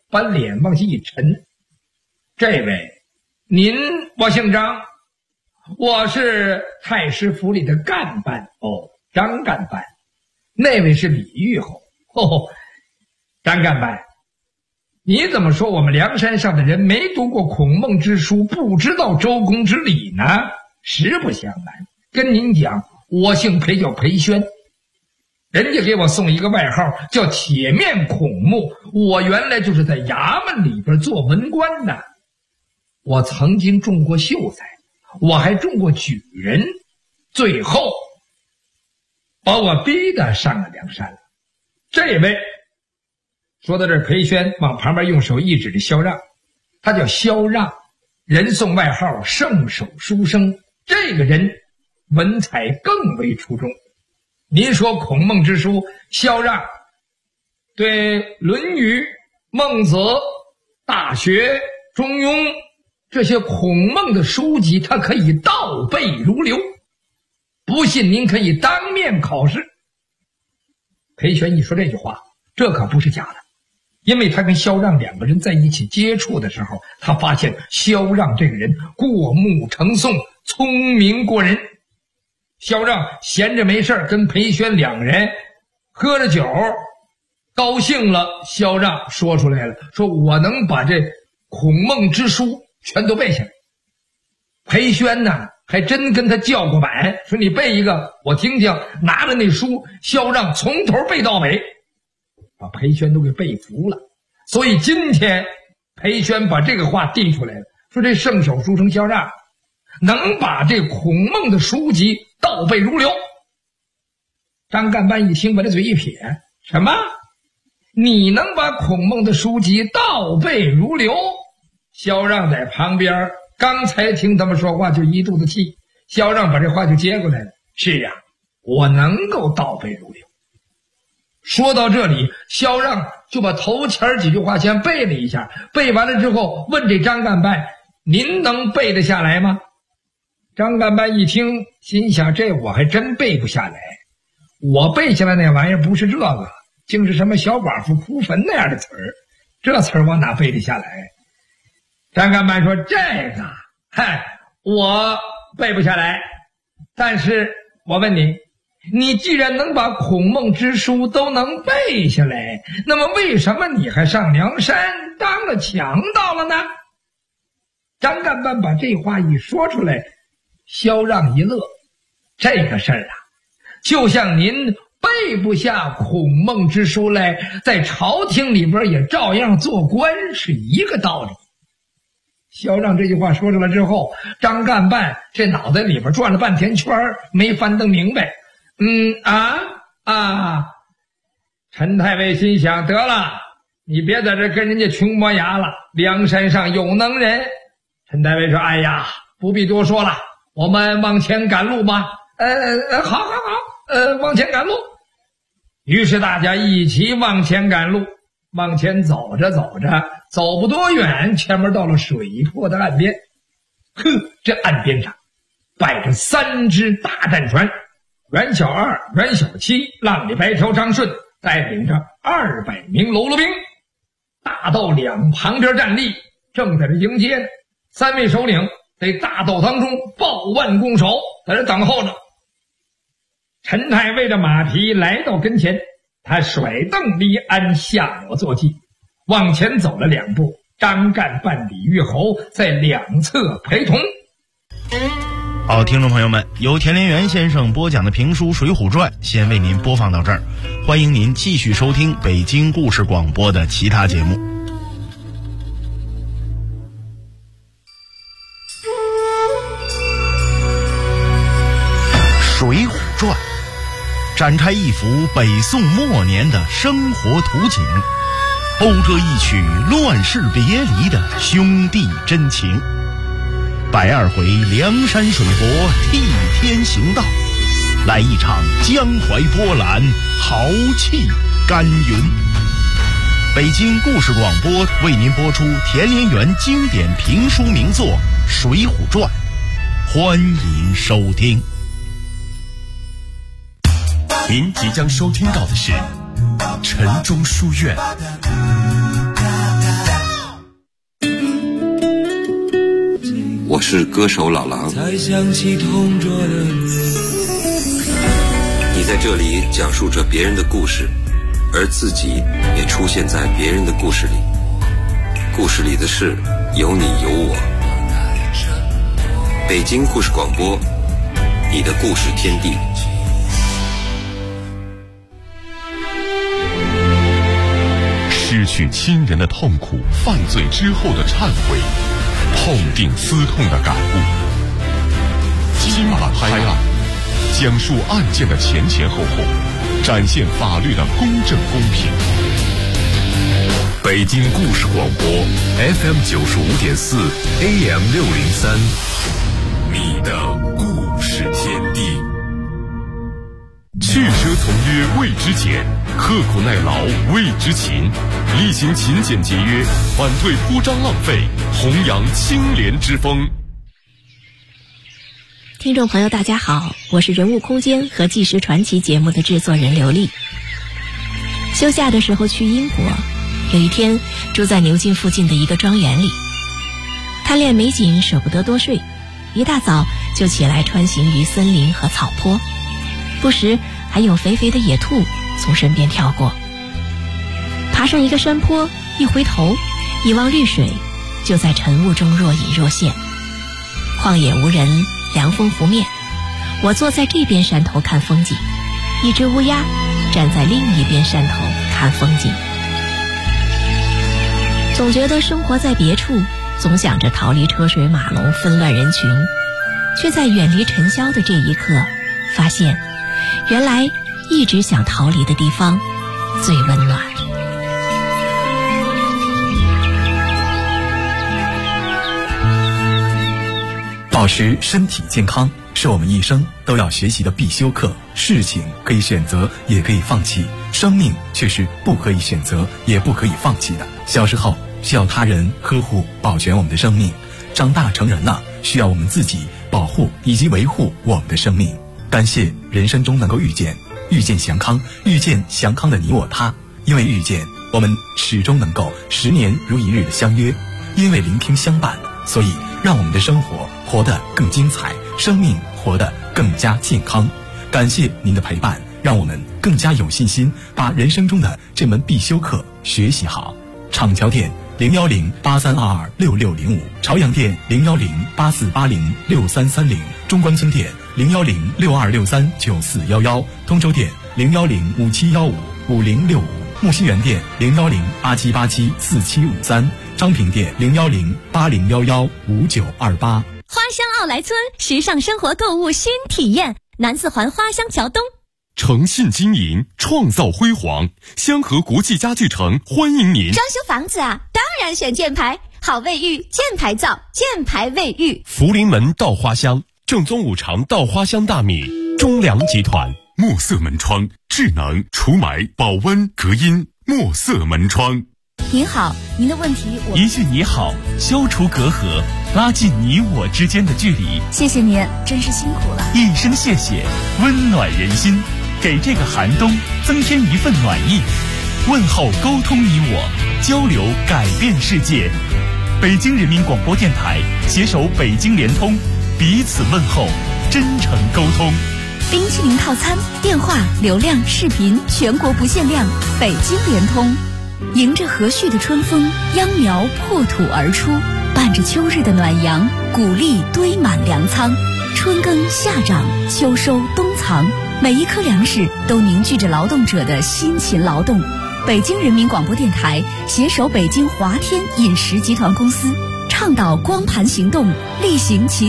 把脸往下一沉：“这位，您我姓张，我是太师府里的干办。哦，张干办。那位是李玉侯。哦，张干办，你怎么说我们梁山上的人没读过孔孟之书，不知道周公之礼呢？实不相瞒，跟您讲，我姓裴，叫裴宣。人家给我送一个外号叫铁面孔目，我原来就是在衙门里边做文官的。我曾经中过秀才，我还中过举人，最后把我逼得上了梁山了。这位说到这儿，裴宣往旁边用手一指着萧让，他叫萧让，人送外号圣手书生。这个人文采更为出众。您说孔孟之书，萧让对《论语》《孟子》《大学》《中庸》这些孔孟的书籍，他可以倒背如流。不信您可以当面考试。裴宣一说这句话，这可不是假的，因为他跟萧让两个人在一起接触的时候，他发现萧让这个人过目成诵，聪明过人。萧让闲着没事跟裴宣两人喝着酒，高兴了，萧让说出来了，说我能把这孔孟之书全都背下来。裴宣呢还真跟他叫过板，说你背一个我听听。拿着那书，萧让从头背到尾，把裴宣都给背服了。所以今天裴宣把这个话递出来了，说这圣手书生萧让能把这孔孟的书籍倒背如流。张干办一听，把这嘴一撇，什么？你能把孔孟的书籍倒背如流？萧让在旁边刚才听他们说话就一肚子气，萧让把这话就接过来了，是啊，我能够倒背如流。说到这里，萧让就把头前几句话先背了一下，背完了之后问这张干办，您能背得下来吗？张干办一听，心想这我还真背不下来，我背下来那玩意儿不是这个，竟是什么小寡妇哭坟那样的词儿，这词儿我哪背得下来？张干办说，这个我背不下来，但是我问你，你既然能把孔孟之书都能背下来，那么为什么你还上梁山当了强盗了呢？张干办把这话一说出来，萧让一乐，这个事儿啊，就像您背不下孔孟之书来，在朝廷里边也照样做官是一个道理。萧让这句话说出来之后，张干办这脑袋里边转了半天圈，没翻得明白。陈太尉心想，得了，你别在这跟人家穷磨牙了，梁山上有能人。陈太尉说，哎呀，不必多说了，我们往前赶路吧。好，往前赶路。于是大家一起往前赶路，往前走着走着，走不多远，前面到了水泊的岸边。这岸边上摆着3只大战船，袁小二、袁小七、浪里白条张顺带领着200名喽啰兵，大道两旁边站立，正在这迎接呢。3位首领在大道当中抱腕拱手，在这等候着。陈太尉的马蹄来到跟前，他甩蹬离鞍，下了坐骑，往前走了2步，张干办、李玉侯在两侧陪同。 好，听众朋友们，由田连元先生播讲的评书《水浒传》先为您播放到这儿，欢迎您继续收听北京故事广播的其他节目。《水浒传》展开一幅北宋末年的生活图景，讴歌一曲乱世别离的兄弟真情。102回梁山水泊替天行道，来一场江淮波澜，豪气干云。北京故事广播为您播出田连元经典评书名作《水浒传》，欢迎收听。 您即将收听到的是晨钟书院我是歌手老狼。 才想起同桌的你在这里讲述着别人的故事，而自己也出现在别人的故事里。故事里的事有你有我。北京故事广播，你的故事天地。 失去亲人的痛苦，犯罪之后的忏悔，痛定思痛的感悟。金马拍案，讲述案件的前前后后，展现法律的公正公平。北京故事广播 FM 95.4 AM 603，你的故事天地。去奢从约谓之俭，刻苦耐劳谓之勤，厉行勤俭节约，反对铺张浪费，弘扬清廉之风。 听众朋友大家好，我是人物空间和纪实传奇节目的制作人刘丽。休假的时候去英国，有一天住在牛津附近的一个庄园里，贪恋美景舍不得多睡，一大早就起来穿行于森林和草坡，不时还有肥肥的野兔从身边跳过。爬上一个山坡，一回头一望绿水，就在晨雾中若隐若现。旷野无人，凉风拂面，我坐在这边山头看风景，一只乌鸦站在另一边山头看风景。总觉得生活在别处，总想着逃离车水马龙纷乱人群，却在远离尘嚣的这一刻发现，原来一直想逃离的地方最温暖。 保持身体健康是我们一生都要学习的必修课。事情可以选择，也可以放弃，生命却是不可以选择，也不可以放弃的。小时候需要他人呵护保全我们的生命，长大成人了，需要我们自己保护以及维护我们的生命。感谢人生中能够遇见祥康，遇见祥康的你我他。因为遇见，我们始终能够10年如一日的相约；因为聆听相伴，所以让我们的生活活得更精彩，生命活得更加健康。感谢您的陪伴，让我们更加有信心把人生中的这门必修课学习好。厂桥店01083226605，朝阳店01084806330，中关村店01062639411，通州店01057155065，木樨园店01087874753，张平店01080115928。 花乡奥莱村时尚生活购物新体验，南四环花乡桥东。 诚信经营，创造辉煌，香河国际家具城欢迎您。 装修房子啊，当然选建牌，好卫浴，建牌造，建牌卫浴。 福临门稻花香，正宗五常稻花香大米，中粮集团。墨色门窗，智能除霾、保温、隔音。墨色门窗。 您好，您的问题一句你好，消除隔阂，拉近你我之间的距离。 谢谢您，真是辛苦了。 一声谢谢，温暖人心，给这个寒冬增添一份暖意。问候沟通你我，交流改变世界。北京人民广播电台携手北京联通，彼此问候，真诚沟通。 冰淇淋套餐，电话、流量、视频全国不限量，北京联通。迎着和煦的春风，秧苗破土而出，伴着秋日的暖阳，谷粒堆满粮仓。春耕夏长，秋收冬藏，每一颗粮食都凝聚着劳动者的辛勤劳动。北京人民广播电台携手北京华天饮食集团公司，倡导光盘行动，力行勤